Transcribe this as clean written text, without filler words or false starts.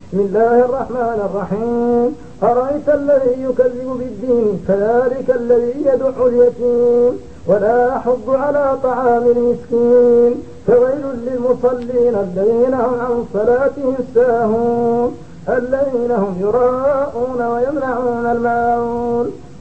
بسم الله الرحمن الرحيم. أرأيت الذي يكذب بالدين فذلك الذي يدع اليتيم ولا يحض على طعام المسكين فويل للمصلين الذين هم عن صلاتهم ساهون الذين هم يراءون ويمنعون الماعون